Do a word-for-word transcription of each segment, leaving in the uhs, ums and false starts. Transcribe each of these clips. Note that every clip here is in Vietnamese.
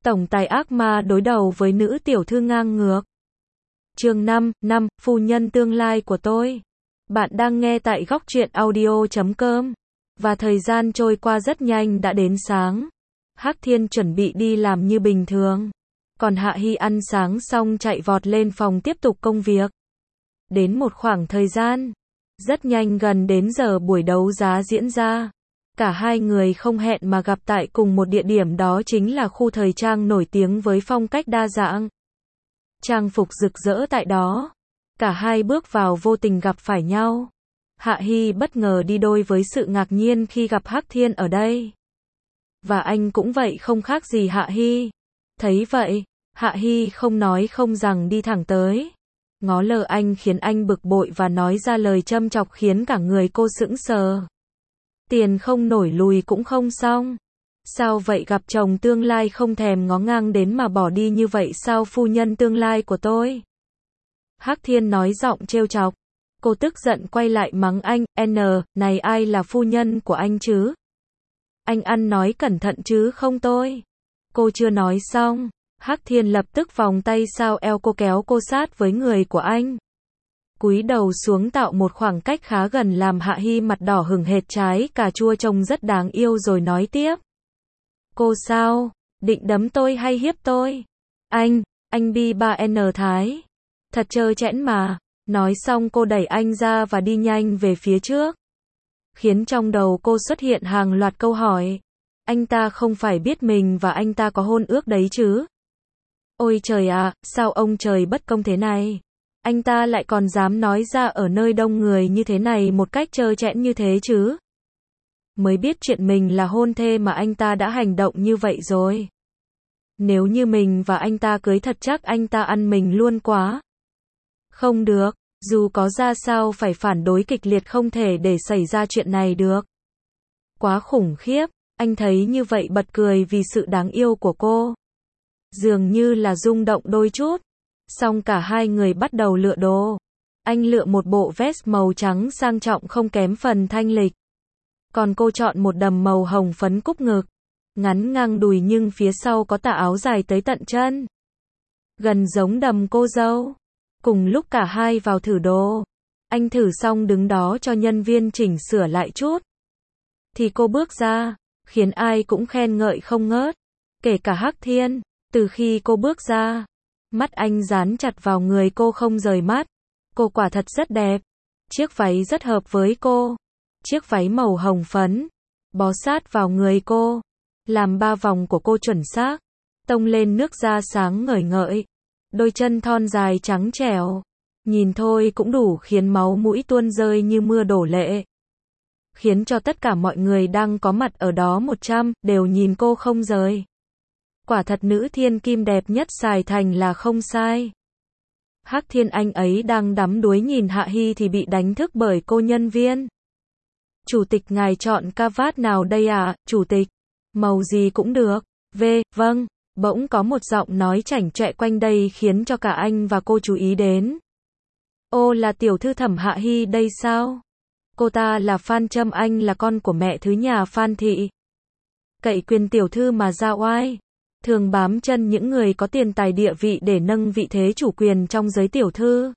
Tổng tài ác ma đối đầu với nữ tiểu thư ngang ngược. Chương năm, năm, phu nhân tương lai của tôi. Bạn đang nghe tại góc truyện audio chấm com. Và thời gian trôi qua rất nhanh đã đến sáng. Hắc Thiên chuẩn bị đi làm như bình thường. Còn Hạ Hi ăn sáng xong chạy vọt lên phòng tiếp tục công việc. Đến một khoảng thời gian, rất nhanh gần đến giờ buổi đấu giá diễn ra. Cả hai người không hẹn mà gặp tại cùng một địa điểm, đó chính là khu thời trang nổi tiếng với phong cách đa dạng. Trang phục rực rỡ tại đó. Cả hai bước vào vô tình gặp phải nhau. Hạ Hi bất ngờ đi đôi với sự ngạc nhiên khi gặp Hắc Thiên ở đây. Và anh cũng vậy, không khác gì Hạ Hi. Thấy vậy, Hạ Hi không nói không rằng đi thẳng tới. Ngó lơ anh khiến anh bực bội và nói ra lời châm chọc khiến cả người cô sững sờ. Tiền không nổi lùi cũng không xong. Sao vậy, gặp chồng tương lai không thèm ngó ngang đến mà bỏ đi như vậy sao phu nhân tương lai của tôi? Hắc Thiên nói giọng trêu chọc. Cô tức giận quay lại mắng anh, N, này ai là phu nhân của anh chứ? Anh ăn nói cẩn thận chứ không tôi. Cô chưa nói xong. Hắc Thiên lập tức vòng tay sau eo cô kéo cô sát với người của anh. Cúi đầu xuống tạo một khoảng cách khá gần làm Hạ Hi mặt đỏ hửng hệt trái cà chua trông rất đáng yêu rồi nói tiếp. Cô sao? Định đấm tôi hay hiếp tôi? Anh, anh bi ba N Thái. Thật trơ trẽn mà. Nói xong cô đẩy anh ra và đi nhanh về phía trước. Khiến trong đầu cô xuất hiện hàng loạt câu hỏi. Anh ta không phải biết mình và anh ta có hôn ước đấy chứ? Ôi trời ạ, à, sao ông trời bất công thế này? Anh ta lại còn dám nói ra ở nơi đông người như thế này một cách trơ trẽn như thế chứ? Mới biết chuyện mình là hôn thê mà anh ta đã hành động như vậy rồi. Nếu như mình và anh ta cưới thật chắc anh ta ăn mình luôn quá. Không được, dù có ra sao phải phản đối kịch liệt, không thể để xảy ra chuyện này được. Quá khủng khiếp, anh thấy như vậy bật cười vì sự đáng yêu của cô. Dường như là rung động đôi chút. Xong cả hai người bắt đầu lựa đồ. Anh lựa một bộ vest màu trắng sang trọng không kém phần thanh lịch. Còn cô chọn một đầm màu hồng phấn cúc ngực. Ngắn ngang đùi nhưng phía sau có tà áo dài tới tận chân. Gần giống đầm cô dâu. Cùng lúc cả hai vào thử đồ. Anh thử xong đứng đó cho nhân viên chỉnh sửa lại chút. Thì cô bước ra, khiến ai cũng khen ngợi không ngớt. Kể cả Hắc Thiên. Từ khi cô bước ra, mắt anh dán chặt vào người cô không rời mắt. Cô quả thật rất đẹp. Chiếc váy rất hợp với cô. Chiếc váy màu hồng phấn, bó sát vào người cô, làm ba vòng của cô chuẩn xác, tông lên nước da sáng ngời ngợi. Đôi chân thon dài trắng trẻo, nhìn thôi cũng đủ khiến máu mũi tuôn rơi như mưa đổ lệ. Khiến cho tất cả mọi người đang có mặt ở đó một trăm đều nhìn cô không rời. Quả thật nữ thiên kim đẹp nhất Sài Thành là không sai. Hắc Thiên anh ấy đang đắm đuối nhìn Hạ Hi thì bị đánh thức bởi cô nhân viên. Chủ tịch ngài chọn ca vát nào đây ạ? À? Chủ tịch, màu gì cũng được. V, vâng. Bỗng có một giọng nói chảnh chọe quanh đây khiến cho cả anh và cô chú ý đến. Ô, là tiểu thư Thẩm Hạ Hi đây sao? Cô ta là Phan Trâm Anh, là con của mẹ thứ nhà Phan Thị. Cậy quyền tiểu thư mà ra oai. Thường bám chân những người có tiền tài địa vị để nâng vị thế chủ quyền trong giới tiểu thư.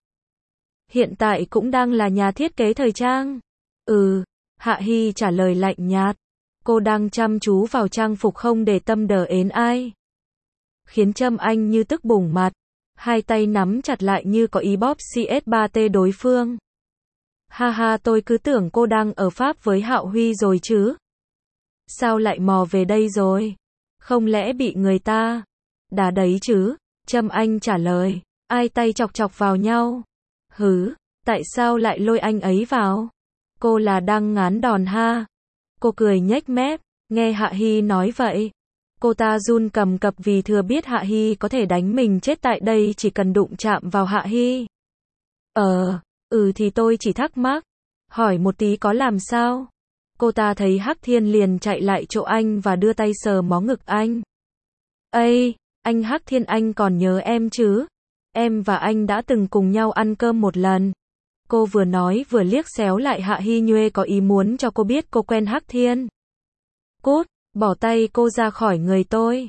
Hiện tại cũng đang là nhà thiết kế thời trang. Ừ, Hạ Hi trả lời lạnh nhạt. Cô đang chăm chú vào trang phục không để tâm đờ ến ai. Khiến Trâm Anh như tức bùng mặt. Hai tay nắm chặt lại như có ý bóp C S ba T đối phương. Ha ha, tôi cứ tưởng cô đang ở Pháp với Hạo Huy rồi chứ. Sao lại mò về đây rồi? Không lẽ bị người ta đá đấy chứ? Trâm Anh trả lời. Ai tay chọc chọc vào nhau? Hứ, tại sao lại lôi anh ấy vào? Cô là đang ngán đòn ha? Cô cười nhếch mép, nghe Hạ Hi nói vậy. Cô ta run cầm cập vì thừa biết Hạ Hi có thể đánh mình chết tại đây chỉ cần đụng chạm vào Hạ Hi. Ờ, ừ thì tôi chỉ thắc mắc. Hỏi một tí có làm sao? Cô ta thấy Hắc Thiên liền chạy lại chỗ anh và đưa tay sờ mó ngực anh. Ây, anh Hắc Thiên, anh còn nhớ em chứ? Em và anh đã từng cùng nhau ăn cơm một lần. Cô vừa nói vừa liếc xéo lại Hạ Hi nhuê có ý muốn cho cô biết cô quen Hắc Thiên. Cút, bỏ tay cô ra khỏi người tôi.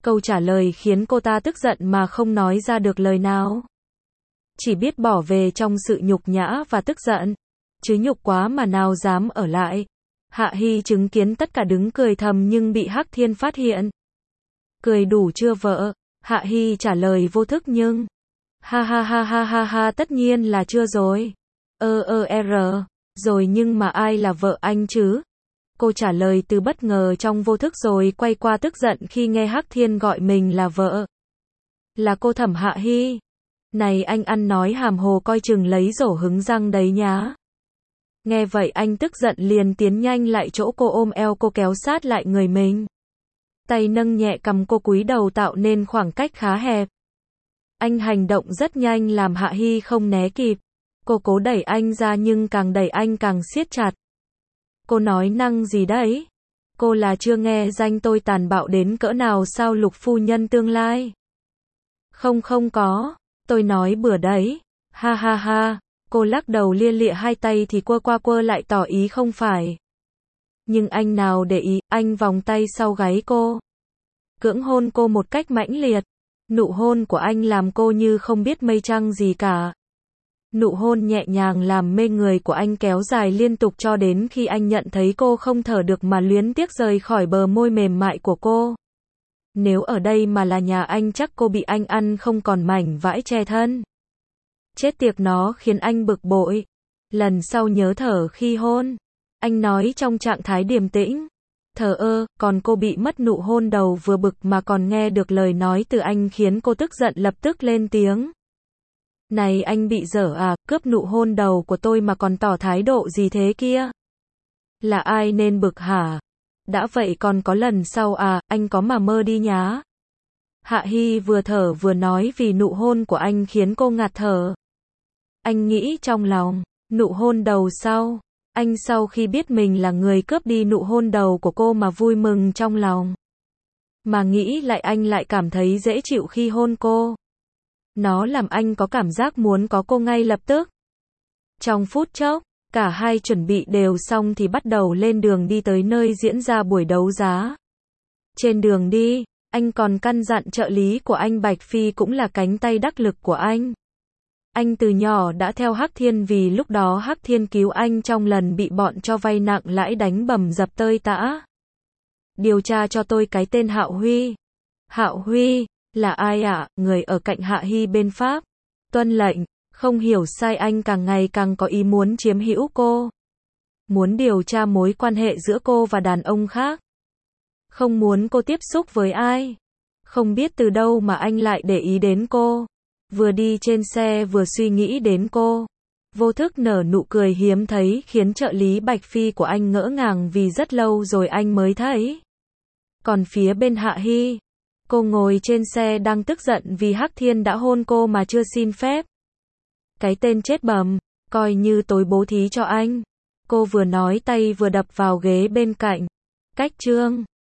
Câu trả lời khiến cô ta tức giận mà không nói ra được lời nào. Chỉ biết bỏ về trong sự nhục nhã và tức giận. Chứ nhục quá mà nào dám ở lại. Hạ Hy chứng kiến tất cả đứng cười thầm nhưng bị Hắc Thiên phát hiện. Cười đủ chưa vợ? Hạ Hy trả lời vô thức nhưng. Ha ha ha ha ha ha tất nhiên là chưa rồi. Ơ ơ r. Rồi nhưng mà ai là vợ anh chứ? Cô trả lời từ bất ngờ trong vô thức rồi quay qua tức giận khi nghe Hắc Thiên gọi mình là vợ. Là cô Thẩm Hạ Hy. Này anh ăn nói hàm hồ coi chừng lấy rổ hứng răng đấy nhá. Nghe vậy anh tức giận liền tiến nhanh lại chỗ cô ôm eo cô kéo sát lại người mình. Tay nâng nhẹ cầm cô cúi đầu tạo nên khoảng cách khá hẹp. Anh hành động rất nhanh làm Hạ Hy không né kịp. Cô cố đẩy anh ra nhưng càng đẩy anh càng siết chặt. Cô nói năng gì đấy? Cô là chưa nghe danh tôi tàn bạo đến cỡ nào sao Lục phu nhân tương lai? Không không có, tôi nói bừa đấy. Ha ha ha, cô lắc đầu lia lịa hai tay thì quơ qua quơ lại tỏ ý không phải. Nhưng anh nào để ý, anh vòng tay sau gáy cô. Cưỡng hôn cô một cách mãnh liệt. Nụ hôn của anh làm cô như không biết mây trăng gì cả. Nụ hôn nhẹ nhàng làm mê người của anh kéo dài liên tục cho đến khi anh nhận thấy cô không thở được mà luyến tiếc rời khỏi bờ môi mềm mại của cô. Nếu ở đây mà là nhà anh chắc cô bị anh ăn không còn mảnh vãi che thân. Chết tiệt nó khiến anh bực bội. Lần sau nhớ thở khi hôn. Anh nói trong trạng thái điềm tĩnh. Thờ ơ, còn cô bị mất nụ hôn đầu vừa bực mà còn nghe được lời nói từ anh khiến cô tức giận lập tức lên tiếng. Này anh bị dở à, cướp nụ hôn đầu của tôi mà còn tỏ thái độ gì thế kia? Là ai nên bực hả? Đã vậy còn có lần sau à, anh có mà mơ đi nhá. Hạ Hy vừa thở vừa nói vì nụ hôn của anh khiến cô ngạt thở. Anh nghĩ trong lòng, nụ hôn đầu sau. Anh sau khi biết mình là người cướp đi nụ hôn đầu của cô mà vui mừng trong lòng. Mà nghĩ lại anh lại cảm thấy dễ chịu khi hôn cô. Nó làm anh có cảm giác muốn có cô ngay lập tức. Trong phút chốc, cả hai chuẩn bị đều xong thì bắt đầu lên đường đi tới nơi diễn ra buổi đấu giá. Trên đường đi, anh còn căn dặn trợ lý của anh Bạch Phi cũng là cánh tay đắc lực của anh. Anh từ nhỏ đã theo Hắc Thiên vì lúc đó Hắc Thiên cứu anh trong lần bị bọn cho vay nặng lãi đánh bầm dập tơi tã. Điều tra cho tôi cái tên Hạo Huy. Hạo Huy, là ai ạ? À? Người ở cạnh Hạ Hy bên Pháp. Tuân lệnh, không hiểu sai anh càng ngày càng có ý muốn chiếm hữu cô. Muốn điều tra mối quan hệ giữa cô và đàn ông khác. Không muốn cô tiếp xúc với ai. Không biết từ đâu mà anh lại để ý đến cô. Vừa đi trên xe vừa suy nghĩ đến cô. Vô thức nở nụ cười hiếm thấy khiến trợ lý Bạch Phi của anh ngỡ ngàng vì rất lâu rồi anh mới thấy. Còn phía bên Hạ Hy, cô ngồi trên xe đang tức giận vì Hắc Thiên đã hôn cô mà chưa xin phép. Cái tên chết bầm, coi như tối bố thí cho anh. Cô vừa nói tay vừa đập vào ghế bên cạnh. Cách chương